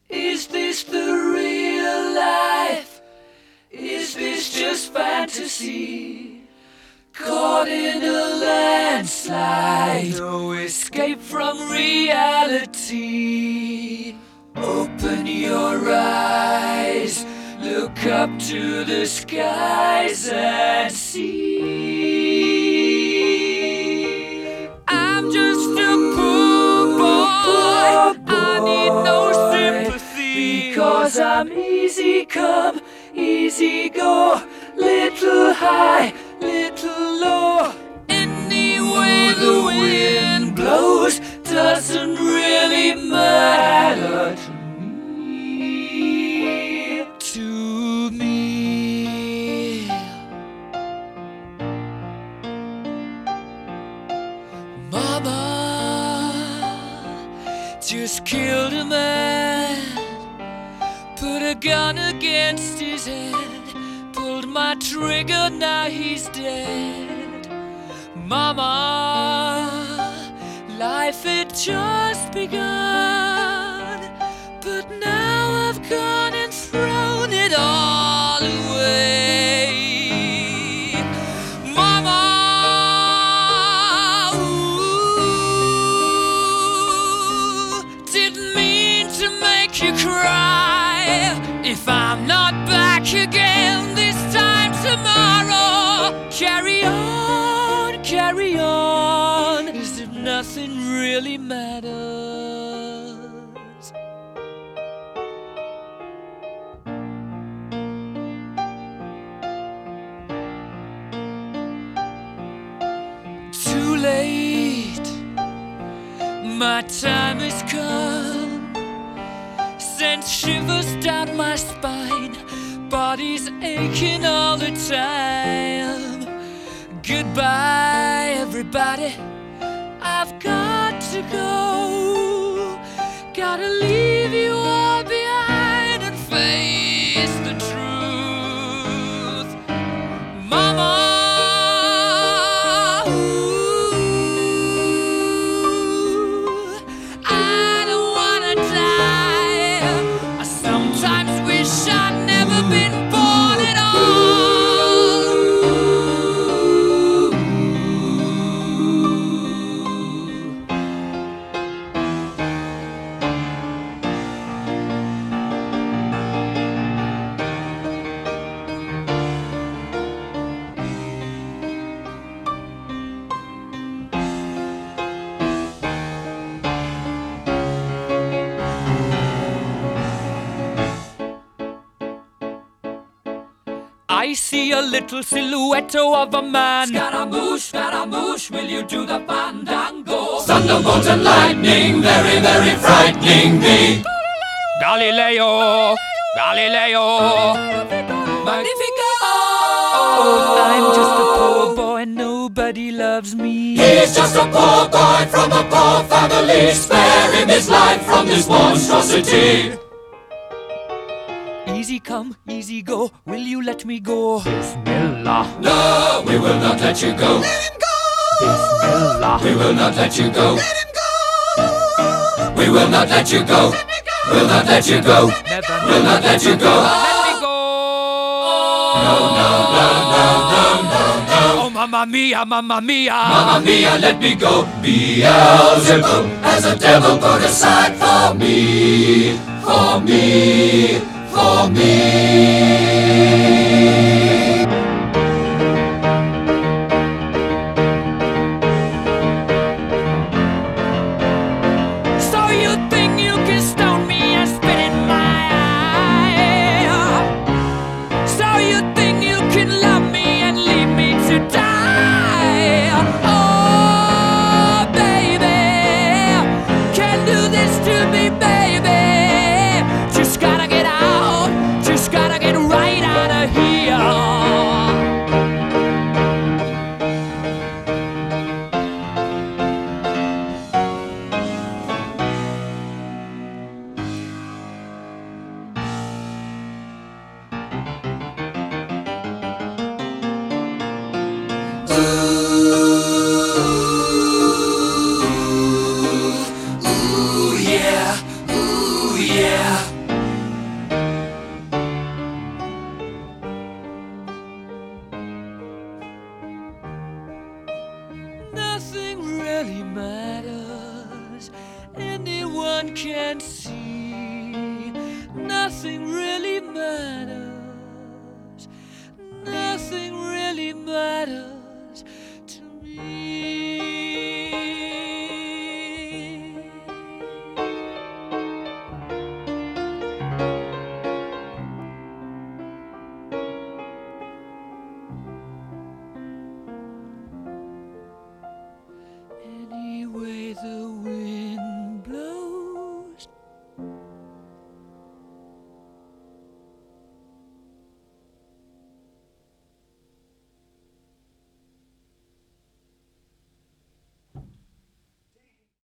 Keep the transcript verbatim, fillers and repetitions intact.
Is this the real life? Is this just fantasy? Caught in a landslide, no escape from reality. Open your eyes, look up to the skies and see. I'm just a poor boy, I need no sympathy, because I'm easy come, easy go, little high, little low. Any way the wind blows doesn't really matter to me, to me. Mama just killed a man, put a gun against his head, pulled my trigger, now he's dead. Mama, life had just begun, but now I've gone and thrown it all away. Mama, ooh, didn't mean to make you cry. If I'm not back again this time tomorrow, carry on, carry on, as if nothing really matters. Too late, my time has come, sent shivers down my spine, body's aching all the time. Goodbye, everybody, I've got to go. Gotta leave you all behind and face the truth. Mama, ooh, I don't wanna die. I sometimes wish I'd never been born at all. I see a little silhouette of a man. Scaramouche, Scaramouche, will you do the fandango? Thunderbolt and lightning, very, very frightening me. Galileo, Galileo, Magnifico! oh, I'm just a poor boy, nobody loves me. He's just a poor boy from a poor family. Spare him his life from this monstrosity. Easy come, easy go, will you let me go? Bismillah. No, we will not let you go. Let him go! Bismillah. We will not let you go. Let him go! We will not let you go. We'll not let you go. Never, We'll not let you go. let me go. No, no, no, no, no, no, no. Oh, mamma mia, mamma mia. Mamma mia, let me go. Beelzebub has a devil put aside for me, for me, for me. So you think you can stone me and spit in my eye? So you think you can love me and leave me to die? Oh, baby, can't do this to me, baby. Just gotta get out, just gotta get right out of here. nothing really matters. Anyone can see, nothing really matters. Nothing really matters.